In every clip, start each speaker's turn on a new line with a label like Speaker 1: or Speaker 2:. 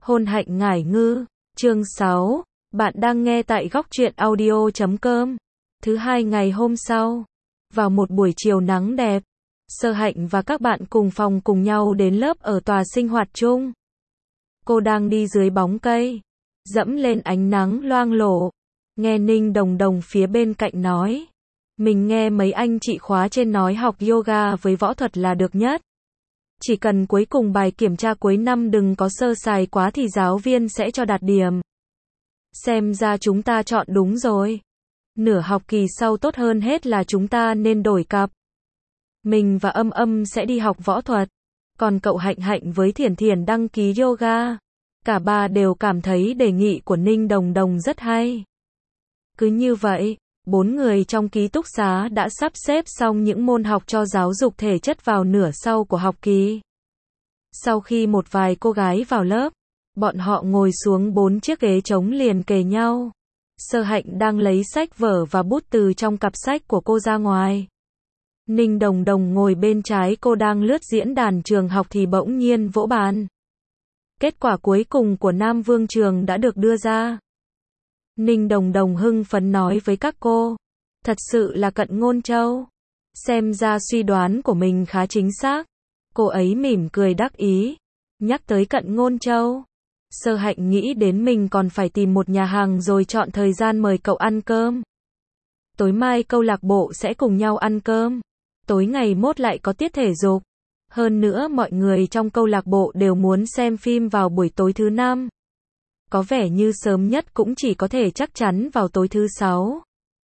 Speaker 1: Hôn hạnh ngải ngư, chương 6, bạn đang nghe tại góc truyện audio.com. Thứ hai ngày hôm sau, vào một buổi chiều nắng đẹp, Sơ Hạnh và các bạn cùng phòng cùng nhau đến lớp ở tòa sinh hoạt chung. Cô đang đi dưới bóng cây, dẫm lên ánh nắng loang lổ, nghe Ninh Đồng Đồng phía bên cạnh nói. Mình nghe mấy anh chị khóa trên nói học yoga với võ thuật là được nhất. Chỉ cần cuối cùng bài kiểm tra cuối năm đừng có sơ sài quá thì giáo viên sẽ cho đạt điểm. Xem ra chúng ta chọn đúng rồi. Nửa học kỳ sau tốt hơn hết là chúng ta nên đổi cặp. Mình và Âm Âm sẽ đi học võ thuật. Còn cậu Hạnh Hạnh với Thiển Thiển đăng ký yoga. Cả ba đều cảm thấy đề nghị của Ninh Đồng Đồng rất hay. Cứ như vậy, 4 người trong ký túc xá đã sắp xếp xong những môn học cho giáo dục thể chất vào nửa sau của học kỳ. Sau khi một vài cô gái vào lớp, bọn họ ngồi xuống 4 chiếc ghế trống liền kề nhau. Sơ Hạnh đang lấy sách vở và bút từ trong cặp sách của cô ra ngoài. Ninh Đồng Đồng ngồi bên trái cô đang lướt diễn đàn trường học thì bỗng nhiên vỗ bàn. Kết quả cuối cùng của Nam Vương Trường đã được đưa ra. Ninh Đồng Đồng hưng phấn nói với các cô. Thật sự là Cận Ngôn Châu. Xem ra suy đoán của mình khá chính xác. Cô ấy mỉm cười đắc ý. Nhắc tới Cận Ngôn Châu, Sơ Hạnh nghĩ đến mình còn phải tìm một nhà hàng rồi chọn thời gian mời cậu ăn cơm. Tối mai câu lạc bộ sẽ cùng nhau ăn cơm. Tối ngày mốt lại có tiết thể dục. Hơn nữa mọi người trong câu lạc bộ đều muốn xem phim vào buổi tối thứ năm. Có vẻ như sớm nhất cũng chỉ có thể chắc chắn vào tối thứ 6.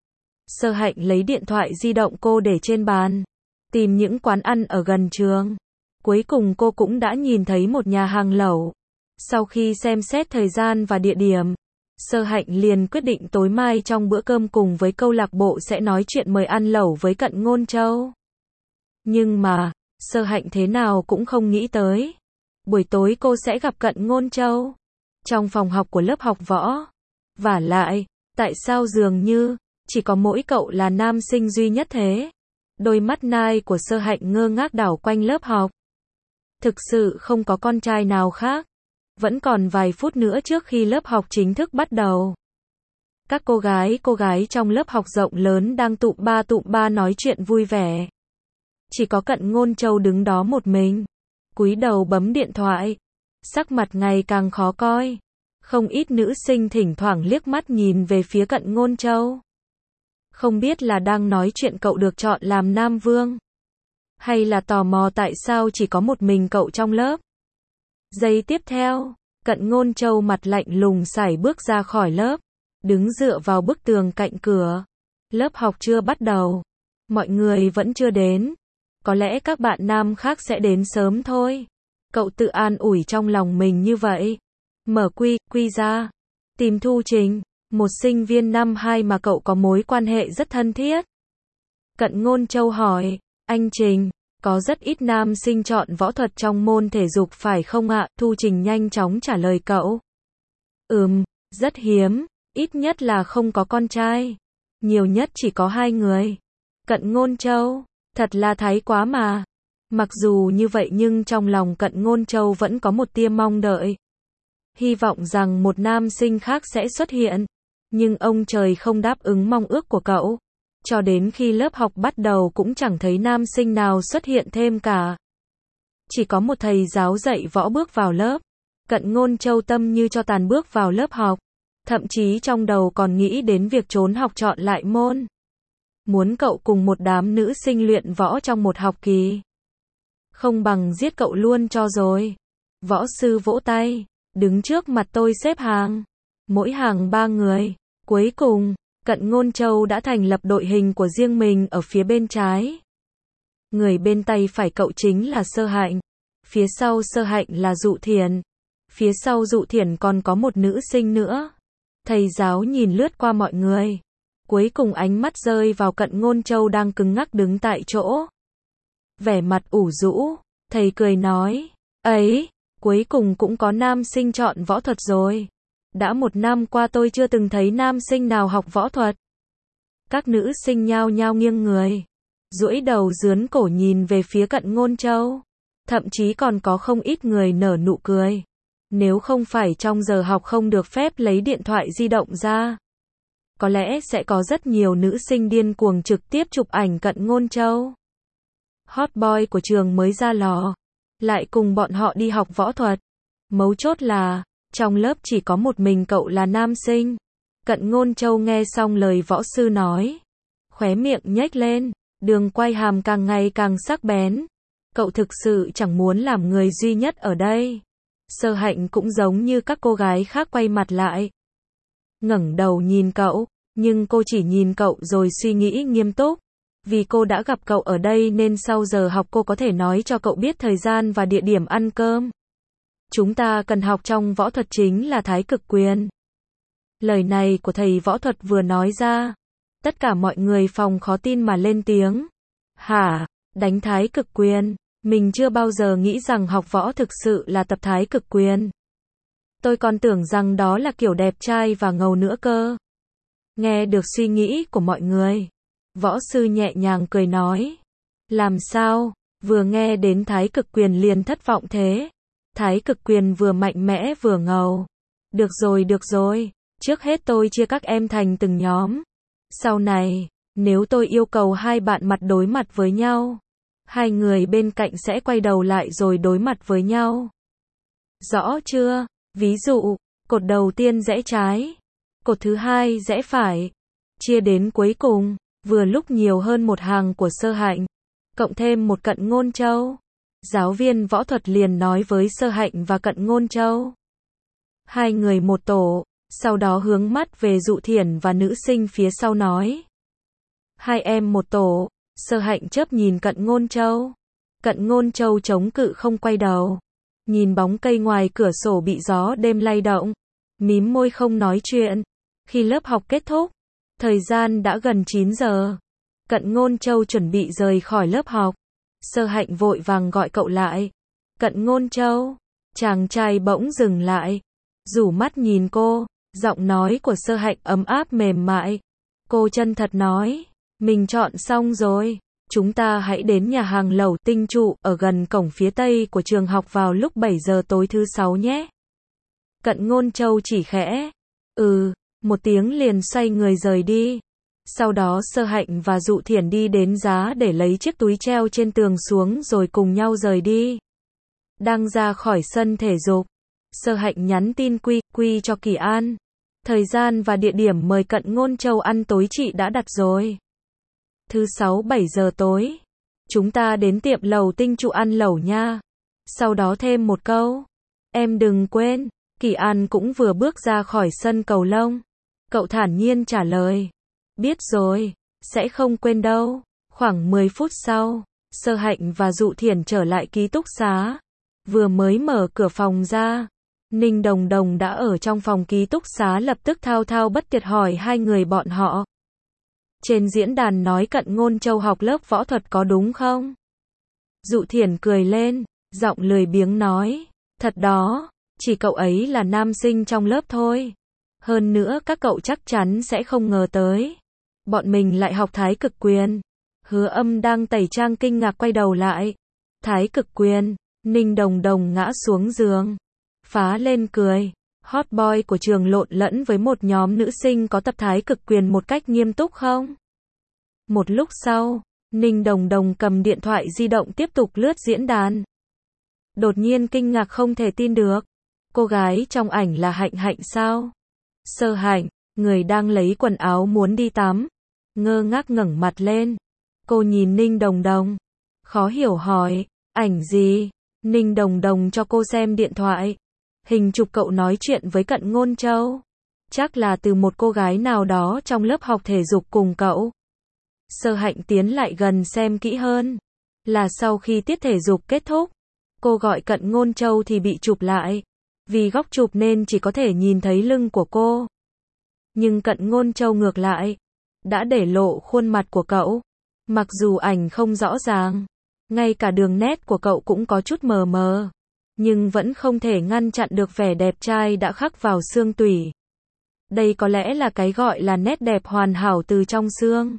Speaker 1: Sơ Hạnh lấy điện thoại di động cô để trên bàn, tìm những quán ăn ở gần trường. Cuối cùng cô cũng đã nhìn thấy một nhà hàng lẩu. Sau khi xem xét thời gian và địa điểm, Sơ Hạnh liền quyết định tối mai trong bữa cơm cùng với câu lạc bộ sẽ nói chuyện mời ăn lẩu với Cận Ngôn Châu. Nhưng mà, Sơ Hạnh thế nào cũng không nghĩ tới. Buổi tối cô sẽ gặp Cận Ngôn Châu trong phòng học của lớp học võ. Vả lại, tại sao dường như chỉ có mỗi cậu là nam sinh duy nhất thế? Đôi mắt nai của Sơ Hạnh ngơ ngác đảo quanh lớp học. Thực sự không có con trai nào khác. Vẫn còn vài phút nữa trước khi lớp học chính thức bắt đầu. Các cô gái trong lớp học rộng lớn đang tụm ba nói chuyện vui vẻ. Chỉ có Cận Ngôn Châu đứng đó một mình, cúi đầu bấm điện thoại. Sắc mặt ngày càng khó coi. Không ít nữ sinh thỉnh thoảng liếc mắt nhìn về phía Cận Ngôn Châu. Không biết là đang nói chuyện cậu được chọn làm Nam Vương, hay là tò mò tại sao chỉ có một mình cậu trong lớp. Giây tiếp theo, Cận Ngôn Châu mặt lạnh lùng sải bước ra khỏi lớp, đứng dựa vào bức tường cạnh cửa. Lớp học chưa bắt đầu, mọi người vẫn chưa đến. Có lẽ các bạn nam khác sẽ đến sớm thôi. Cậu tự an ủi trong lòng mình như vậy. Mở quy ra, tìm Thu Trình, một sinh viên năm 2 mà cậu có mối quan hệ rất thân thiết. Cận Ngôn Châu hỏi, anh Trình, có rất ít nam sinh chọn võ thuật trong môn thể dục phải không ạ? Thu Trình nhanh chóng trả lời cậu. Rất hiếm, ít nhất là không có con trai. Nhiều nhất chỉ có 2 người. Cận Ngôn Châu, thật là thái quá mà. Mặc dù như vậy nhưng trong lòng Cận Ngôn Châu vẫn có một tia mong đợi. Hy vọng rằng một nam sinh khác sẽ xuất hiện. Nhưng ông trời không đáp ứng mong ước của cậu. Cho đến khi lớp học bắt đầu cũng chẳng thấy nam sinh nào xuất hiện thêm cả. Chỉ có một thầy giáo dạy võ bước vào lớp. Cận Ngôn Châu tâm như cho tàn bước vào lớp học. Thậm chí trong đầu còn nghĩ đến việc trốn học chọn lại môn. Muốn cậu cùng một đám nữ sinh luyện võ trong một học kỳ. Không bằng giết cậu luôn cho rồi. Võ sư vỗ tay, đứng trước mặt tôi xếp hàng. Mỗi hàng 3 người. Cuối cùng, Cận Ngôn Châu đã thành lập đội hình của riêng mình ở phía bên trái. Người bên tay phải cậu chính là Sơ Hạnh. Phía sau Sơ Hạnh là Dụ Thiển. Phía sau Dụ Thiển còn có một nữ sinh nữa. Thầy giáo nhìn lướt qua mọi người. Cuối cùng ánh mắt rơi vào Cận Ngôn Châu đang cứng ngắc đứng tại chỗ. Vẻ mặt ủ rũ, thầy cười nói, ấy, cuối cùng cũng có nam sinh chọn võ thuật rồi. Đã 1 năm qua tôi chưa từng thấy nam sinh nào học võ thuật. Các nữ sinh nhao nhao nghiêng người, duỗi đầu dướn cổ nhìn về phía Cận Ngôn Châu. Thậm chí còn có không ít người nở nụ cười. Nếu không phải trong giờ học không được phép lấy điện thoại di động ra, có lẽ sẽ có rất nhiều nữ sinh điên cuồng trực tiếp chụp ảnh Cận Ngôn Châu. Hot boy của trường mới ra lò, lại cùng bọn họ đi học võ thuật. Mấu chốt là, trong lớp chỉ có một mình cậu là nam sinh. Cận Ngôn Châu nghe xong lời võ sư nói, khóe miệng nhếch lên, đường quay hàm càng ngày càng sắc bén. Cậu thực sự chẳng muốn làm người duy nhất ở đây. Sơ Hạnh cũng giống như các cô gái khác quay mặt lại, ngẩng đầu nhìn cậu, nhưng cô chỉ nhìn cậu rồi suy nghĩ nghiêm túc. Vì cô đã gặp cậu ở đây nên sau giờ học cô có thể nói cho cậu biết thời gian và địa điểm ăn cơm. Chúng ta cần học trong võ thuật chính là Thái Cực Quyền. Lời này của thầy võ thuật vừa nói ra, tất cả mọi người phòng khó tin mà lên tiếng. Hả? Đánh Thái Cực Quyền? Mình chưa bao giờ nghĩ rằng học võ thực sự là tập Thái Cực Quyền. Tôi còn tưởng rằng đó là kiểu đẹp trai và ngầu nữa cơ. Nghe được suy nghĩ của mọi người, võ sư nhẹ nhàng cười nói. Làm sao? Vừa nghe đến Thái Cực Quyền liền thất vọng thế? Thái Cực Quyền vừa mạnh mẽ vừa ngầu. Được rồi. Trước hết tôi chia các em thành từng nhóm. Sau này, nếu tôi yêu cầu hai bạn mặt đối mặt với nhau, hai người bên cạnh sẽ quay đầu lại rồi đối mặt với nhau. Rõ chưa? Ví dụ, cột đầu tiên rẽ trái, cột thứ hai rẽ phải. Chia đến cuối cùng, vừa lúc nhiều hơn một hàng của Sơ Hạnh, cộng thêm một Cận Ngôn Châu. Giáo viên võ thuật liền nói với Sơ Hạnh và Cận Ngôn Châu. Hai người một tổ, sau đó hướng mắt về Dụ Thiển và nữ sinh phía sau nói. Hai em một tổ. Sơ Hạnh chớp nhìn Cận Ngôn Châu. Cận Ngôn Châu chống cự không quay đầu, nhìn bóng cây ngoài cửa sổ bị gió đêm lay động, mím môi không nói chuyện. Khi lớp học kết thúc, thời gian đã gần 9 giờ. Cận Ngôn Châu chuẩn bị rời khỏi lớp học. Sơ Hạnh vội vàng gọi cậu lại. Cận Ngôn Châu. Chàng trai bỗng dừng lại, rủ mắt nhìn cô, giọng nói của Sơ Hạnh ấm áp mềm mại. Cô chân thật nói, mình chọn xong rồi, chúng ta hãy đến nhà hàng lẩu Tinh Trụ ở gần cổng phía tây của trường học vào lúc 7 giờ tối thứ 6 nhé. Cận Ngôn Châu chỉ khẽ, một tiếng liền xoay người rời đi. Sau đó Sơ Hạnh và Dụ Thiển đi đến giá để lấy chiếc túi treo trên tường xuống rồi cùng nhau rời đi. Đang ra khỏi sân thể dục, Sơ Hạnh nhắn tin quy cho Kỳ An. Thời gian và địa điểm mời Cận Ngôn Châu ăn tối chị đã đặt rồi. Thứ 6 7 giờ tối. Chúng ta đến tiệm lẩu Tinh Trụ ăn lẩu nha. Sau đó thêm một câu. Em đừng quên. Kỳ An cũng vừa bước ra khỏi sân cầu lông. Cậu thản nhiên trả lời. Biết rồi. Sẽ không quên đâu. Khoảng 10 phút sau, Sơ Hạnh và Dụ Thiển trở lại ký túc xá. Vừa mới mở cửa phòng ra, Ninh Đồng Đồng đã ở trong phòng ký túc xá lập tức thao thao bất tuyệt hỏi hai người bọn họ. Trên diễn đàn nói Cận Ngôn Châu học lớp võ thuật có đúng không? Dụ Thiển cười lên, giọng lười biếng nói. Thật đó, chỉ cậu ấy là nam sinh trong lớp thôi. Hơn nữa các cậu chắc chắn sẽ không ngờ tới. Bọn mình lại học Thái Cực Quyền. Hứa Âm đang tẩy trang kinh ngạc quay đầu lại. Thái Cực Quyền. Ninh Đồng Đồng ngã xuống giường, phá lên cười. Hot boy của trường lộn lẫn với một nhóm nữ sinh có tập Thái Cực Quyền một cách nghiêm túc không? Một lúc sau, Ninh Đồng Đồng cầm điện thoại di động tiếp tục lướt diễn đàn. Đột nhiên kinh ngạc không thể tin được. Cô gái trong ảnh là Hạnh Hạnh sao? Sơ Hạnh, người đang lấy quần áo muốn đi tắm, ngơ ngác ngẩng mặt lên. Cô nhìn Ninh Đồng Đồng, khó hiểu hỏi, ảnh gì? Ninh Đồng Đồng cho cô xem điện thoại. Hình chụp cậu nói chuyện với Cận Ngôn Châu. Chắc là từ một cô gái nào đó trong lớp học thể dục cùng cậu. Sơ Hạnh tiến lại gần xem kỹ hơn. Là sau khi tiết thể dục kết thúc, cô gọi Cận Ngôn Châu thì bị chụp lại. Vì góc chụp nên chỉ có thể nhìn thấy lưng của cô. Nhưng Cận Ngôn Châu ngược lại, đã để lộ khuôn mặt của cậu. Mặc dù ảnh không rõ ràng, ngay cả đường nét của cậu cũng có chút mờ mờ, nhưng vẫn không thể ngăn chặn được vẻ đẹp trai đã khắc vào xương tủy. Đây có lẽ là cái gọi là nét đẹp hoàn hảo từ trong xương.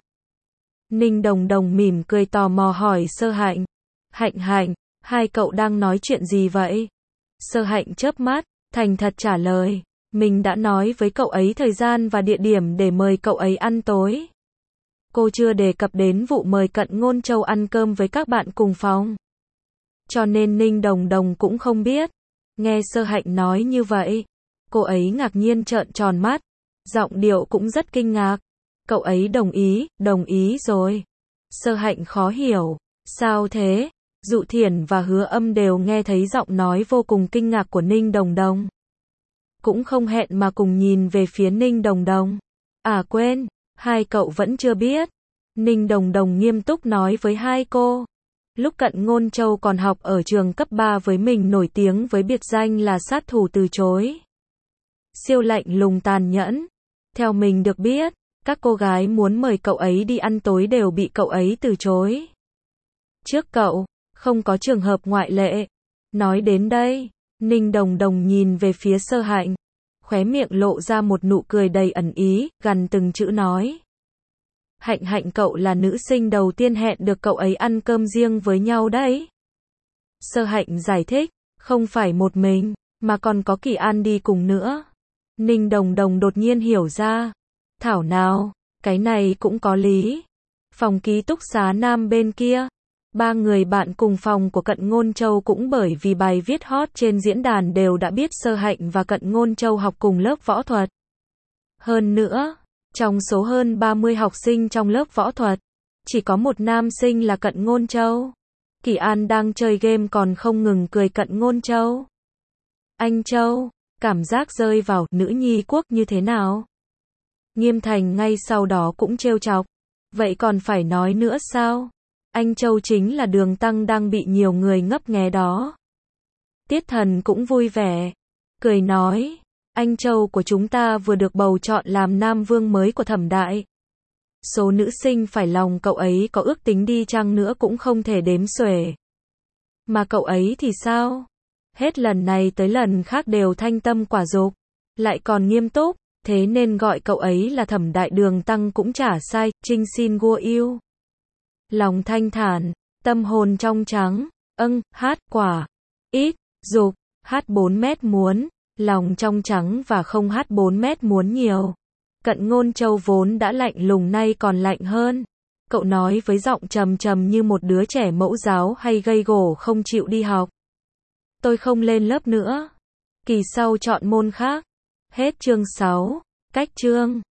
Speaker 1: Ninh Đồng Đồng mỉm cười tò mò hỏi Sơ Hạnh. Hạnh Hạnh, hai cậu đang nói chuyện gì vậy? Sơ Hạnh chớp mắt, thành thật trả lời. Mình đã nói với cậu ấy thời gian và địa điểm để mời cậu ấy ăn tối. Cô chưa đề cập đến vụ mời Cận Ngôn Châu ăn cơm với các bạn cùng phòng. Cho nên Ninh Đồng Đồng cũng không biết. Nghe Sơ Hạnh nói như vậy, cô ấy ngạc nhiên trợn tròn mắt, giọng điệu cũng rất kinh ngạc. Cậu ấy đồng ý rồi. Sơ Hạnh khó hiểu, sao thế? Dụ Thiển và Hứa Âm đều nghe thấy giọng nói vô cùng kinh ngạc của Ninh Đồng Đồng. Cũng không hẹn mà cùng nhìn về phía Ninh Đồng Đồng. À quên, hai cậu vẫn chưa biết. Ninh Đồng Đồng nghiêm túc nói với hai cô. Lúc Cận Ngôn Châu còn học ở trường cấp 3 với mình nổi tiếng với biệt danh là sát thủ từ chối. Siêu lạnh lùng tàn nhẫn. Theo mình được biết, các cô gái muốn mời cậu ấy đi ăn tối đều bị cậu ấy từ chối. Trước cậu, không có trường hợp ngoại lệ. Nói đến đây, Ninh Đồng Đồng nhìn về phía Sơ Hạnh, khóe miệng lộ ra một nụ cười đầy ẩn ý, gằn từng chữ nói. Hạnh cậu là nữ sinh đầu tiên hẹn được cậu ấy ăn cơm riêng với nhau đấy. Sơ Hạnh giải thích, không phải một mình, mà còn có Kỳ An đi cùng nữa. Ninh Đồng Đồng đột nhiên hiểu ra. Thảo nào, cái này cũng có lý. Phòng ký túc xá nam bên kia, ba người bạn cùng phòng của Cận Ngôn Châu cũng bởi vì bài viết hot trên diễn đàn đều đã biết Sơ Hạnh và Cận Ngôn Châu học cùng lớp võ thuật. Hơn nữa, trong số hơn 30 học sinh trong lớp võ thuật, chỉ có một nam sinh là Cận Ngôn Châu. Kỳ An đang chơi game còn không ngừng cười Cận Ngôn Châu. Anh Châu, cảm giác rơi vào nữ nhi quốc như thế nào? Nghiêm Thành ngay sau đó cũng trêu chọc. Vậy còn phải nói nữa sao? Anh Châu chính là đường tăng đang bị nhiều người ngấp nghé đó. Tiết Thần cũng vui vẻ, cười nói, anh Châu của chúng ta vừa được bầu chọn làm Nam Vương mới của Thẩm Đại. Số nữ sinh phải lòng cậu ấy có ước tính đi chăng nữa cũng không thể đếm xuể. Mà cậu ấy thì sao? Hết lần này tới lần khác đều thanh tâm quả dục, lại còn nghiêm túc, thế nên gọi cậu ấy là Thẩm Đại Đường Tăng cũng chả sai, Trinh xin Gua yêu. Lòng thanh thản, tâm hồn trong trắng, hát quả, ít, dục, hát 4 mét muốn, lòng trong trắng và không hát 4 mét muốn nhiều. Cận Ngôn Châu vốn đã lạnh lùng nay còn lạnh hơn. Cậu nói với giọng trầm trầm như một đứa trẻ mẫu giáo hay gây gổ không chịu đi học. Tôi không lên lớp nữa. Kỳ sau chọn môn khác. Hết chương 6. Cách chương